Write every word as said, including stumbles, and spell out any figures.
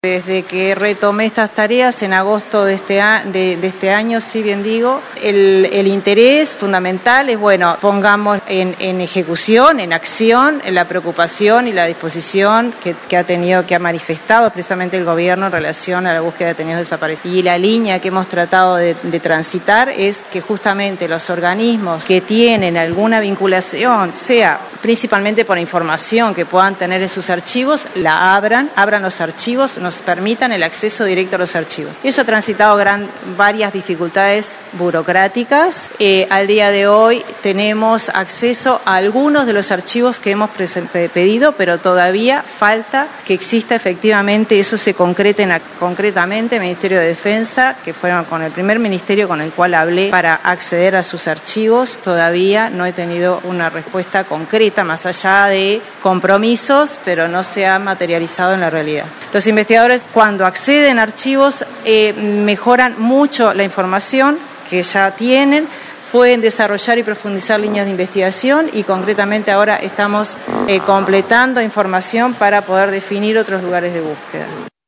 Desde que retomé estas tareas en agosto de este, a, de, de este año, si bien digo, el, el interés fundamental es, bueno, pongamos en, en ejecución, en acción, en la preocupación y la disposición que, que ha tenido, que ha manifestado precisamente el gobierno en relación a la búsqueda de detenidos desaparecidos. Y la línea que hemos tratado de, de transitar es que justamente los organismos que tienen alguna vinculación, sea principalmente por información que puedan tener en sus archivos, la abran, abran los archivos, nos permitan el acceso directo a los archivos. Eso ha transitado gran, varias dificultades burocráticas. Eh, al día de hoy tenemos acceso a algunos de los archivos que hemos pedido, pero todavía falta que exista efectivamente, eso se concrete en, concretamente el Ministerio de Defensa, que fue con el primer ministerio con el cual hablé para acceder a sus archivos. Todavía no he tenido una respuesta concreta, más allá de compromisos, pero no se ha materializado en la realidad. Los investigadores, cuando acceden a archivos, eh, mejoran mucho la información que ya tienen, pueden desarrollar y profundizar líneas de investigación y concretamente ahora estamos eh, completando información para poder definir otros lugares de búsqueda.